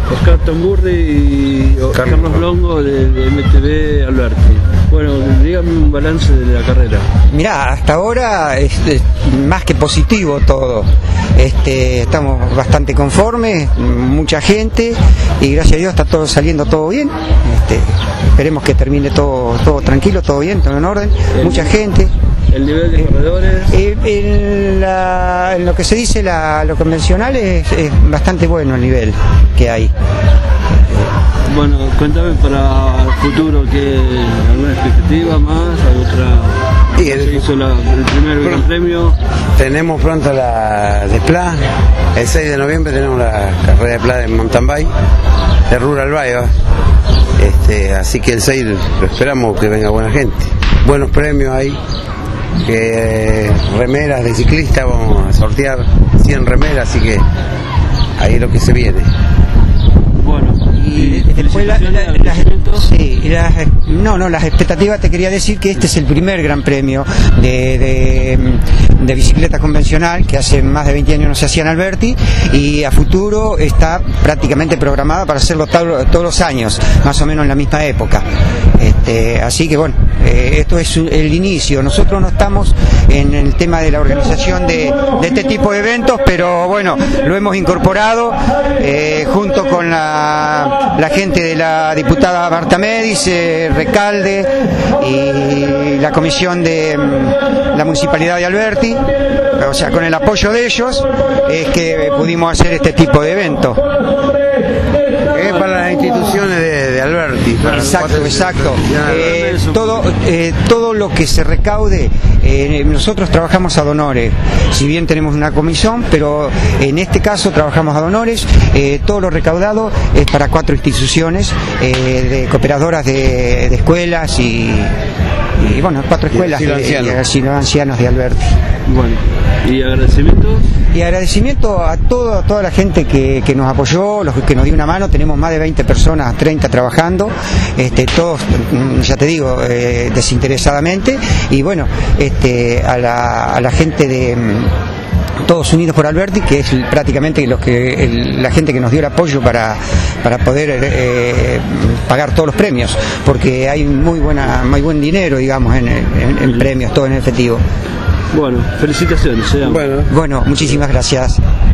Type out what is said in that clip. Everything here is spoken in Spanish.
Oscar Tamburri y Carlos Longo de MTV Alberti. Bueno, dígame un balance de la carrera. Mirá, hasta ahora es más que positivo todo. Estamos bastante conformes, mucha gente, y gracias a Dios está todo saliendo todo bien. Esperemos que termine todo tranquilo, todo bien, todo en orden. Mucha gente. ¿El nivel de corredores? En lo que se dice lo convencional es bastante bueno el nivel que hay. Bueno, cuéntame para el futuro, ¿alguna expectativa más? ¿Hay otra? Se hizo el primer Gran Premio. Tenemos pronto la de Pla, el 6 de noviembre tenemos la carrera de Pla de mountain bike, de Rural Bike, así que el 6 lo esperamos que venga buena gente. Buenos premios ahí, remeras de ciclista, vamos a sortear 100 remeras, así que ahí es lo que se viene. Bueno, y después las expectativas, te quería decir que este es el primer gran premio de bicicleta convencional, que hace más de 20 años no se hacía en Alberti, y a futuro está prácticamente programada para hacerlo todos los años, más o menos en la misma época. Así que bueno, esto es el inicio. Nosotros no estamos en el tema de la organización de este tipo de eventos, pero bueno, lo hemos incorporado junto con la gente de la diputada Marta Médice, Recalde y la comisión de la Municipalidad de Alberti. O sea, con el apoyo de ellos es que pudimos hacer este tipo de evento. Es para las instituciones de Alberti. Exacto. Todo lo que se recaude, nosotros trabajamos ad honorem. Si bien tenemos una comisión, pero en este caso trabajamos ad honorem. Todo lo recaudado es para 4 instituciones de cooperadoras de escuelas y bueno, 4 escuelas de ancianos de Alberti. Bueno, ¿y agradecimiento? Y agradecimiento a toda la gente que nos apoyó, los que nos dio una mano. Tenemos más de 20 personas, 30 trabajando, todos, ya te digo, desinteresadamente. Y bueno, a la gente de Todos Unidos por Alberti, que es prácticamente la gente que nos dio el apoyo para poder pagar todos los premios, porque hay muy buen dinero, digamos, en premios, todo en efectivo. Bueno, felicitaciones. Bueno, muchísimas gracias.